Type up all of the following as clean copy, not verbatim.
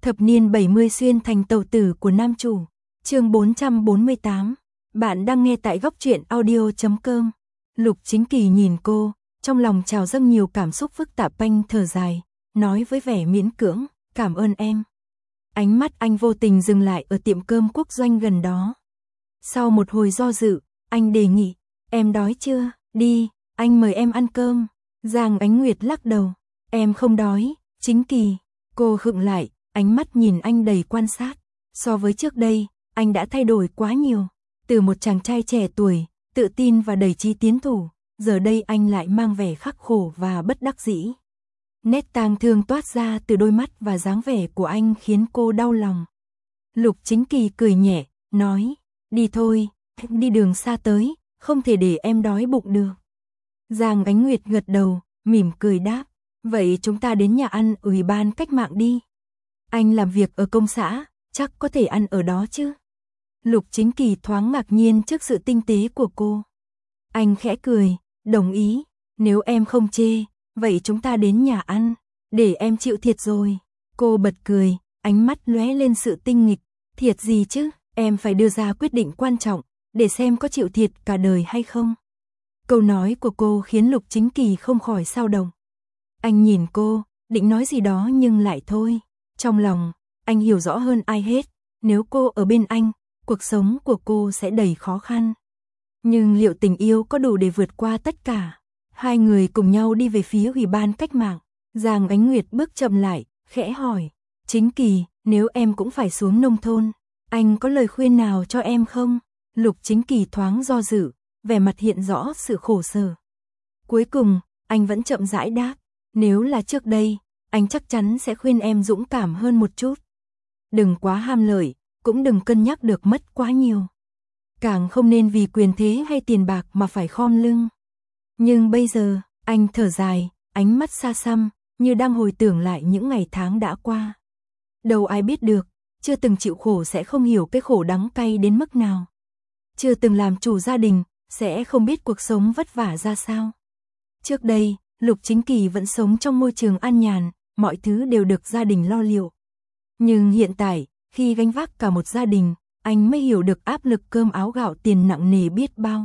Thập niên 70 xuyên thành tàu tử của nam chủ. Chương 448. Bạn đang nghe tại góc truyện audio.com. Lục Chính Kỳ nhìn cô, trong lòng trào dâng nhiều cảm xúc phức tạp, anh thở dài, nói với vẻ miễn cưỡng, cảm ơn em. Ánh mắt anh vô tình dừng lại ở tiệm cơm quốc doanh gần đó. Sau một hồi do dự, anh đề nghị, em đói chưa, đi, anh mời em ăn cơm. Giang Ánh Nguyệt lắc đầu, em không đói, Chính Kỳ. Cô khựng lại, ánh mắt nhìn anh đầy quan sát. So với trước đây, anh đã thay đổi quá nhiều. Từ một chàng trai trẻ tuổi, tự tin và đầy chí tiến thủ, giờ đây anh lại mang vẻ khắc khổ và bất đắc dĩ. Nét tang thương toát ra từ đôi mắt và dáng vẻ của anh khiến cô đau lòng. Lục Chính Kỳ cười nhẹ, nói, đi thôi, đi đường xa tới, không thể để em đói bụng được. Giang Ánh Nguyệt gật đầu, mỉm cười đáp, vậy chúng ta đến nhà ăn Ủy ban Cách mạng đi. Anh làm việc ở công xã, chắc có thể ăn ở đó chứ. Lục Chính Kỳ thoáng ngạc nhiên trước sự tinh tế của cô. Anh khẽ cười, đồng ý, nếu em không chê, vậy chúng ta đến nhà ăn, để em chịu thiệt rồi. Cô bật cười, ánh mắt lóe lên sự tinh nghịch, thiệt gì chứ, em phải đưa ra quyết định quan trọng, để xem có chịu thiệt cả đời hay không. Câu nói của cô khiến Lục Chính Kỳ không khỏi xao động. Anh nhìn cô, định nói gì đó nhưng lại thôi. Trong lòng, anh hiểu rõ hơn ai hết, nếu cô ở bên anh, cuộc sống của cô sẽ đầy khó khăn. Nhưng liệu tình yêu có đủ để vượt qua tất cả? Hai người cùng nhau đi về phía Ủy ban Cách mạng. Giang Ánh Nguyệt bước chậm lại, khẽ hỏi, Chính Kỳ, nếu em cũng phải xuống nông thôn, anh có lời khuyên nào cho em không? Lục Chính Kỳ thoáng do dự, vẻ mặt hiện rõ sự khổ sở. Cuối cùng, anh vẫn chậm rãi đáp, nếu là trước đây, anh chắc chắn sẽ khuyên em dũng cảm hơn một chút. Đừng quá ham lợi, cũng đừng cân nhắc được mất quá nhiều. Càng không nên vì quyền thế hay tiền bạc mà phải khom lưng. Nhưng bây giờ, anh thở dài, ánh mắt xa xăm, như đang hồi tưởng lại những ngày tháng đã qua. Đâu ai biết được, chưa từng chịu khổ sẽ không hiểu cái khổ đắng cay đến mức nào. Chưa từng làm chủ gia đình, sẽ không biết cuộc sống vất vả ra sao. Trước đây, Lục Chính Kỳ vẫn sống trong môi trường an nhàn, mọi thứ đều được gia đình lo liệu. Nhưng hiện tại, khi gánh vác cả một gia đình, anh mới hiểu được áp lực cơm áo gạo tiền nặng nề biết bao.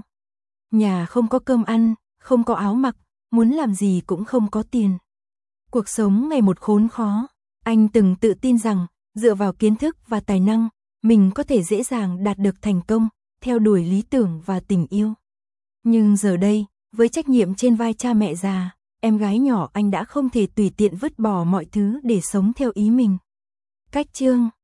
Nhà không có cơm ăn, không có áo mặc, muốn làm gì cũng không có tiền. Cuộc sống ngày một khốn khó, anh từng tự tin rằng, dựa vào kiến thức và tài năng, mình có thể dễ dàng đạt được thành công, theo đuổi lý tưởng và tình yêu. Nhưng giờ đây, với trách nhiệm trên vai cha mẹ già, em gái nhỏ anh đã không thể tùy tiện vứt bỏ mọi thứ để sống theo ý mình. Cách chương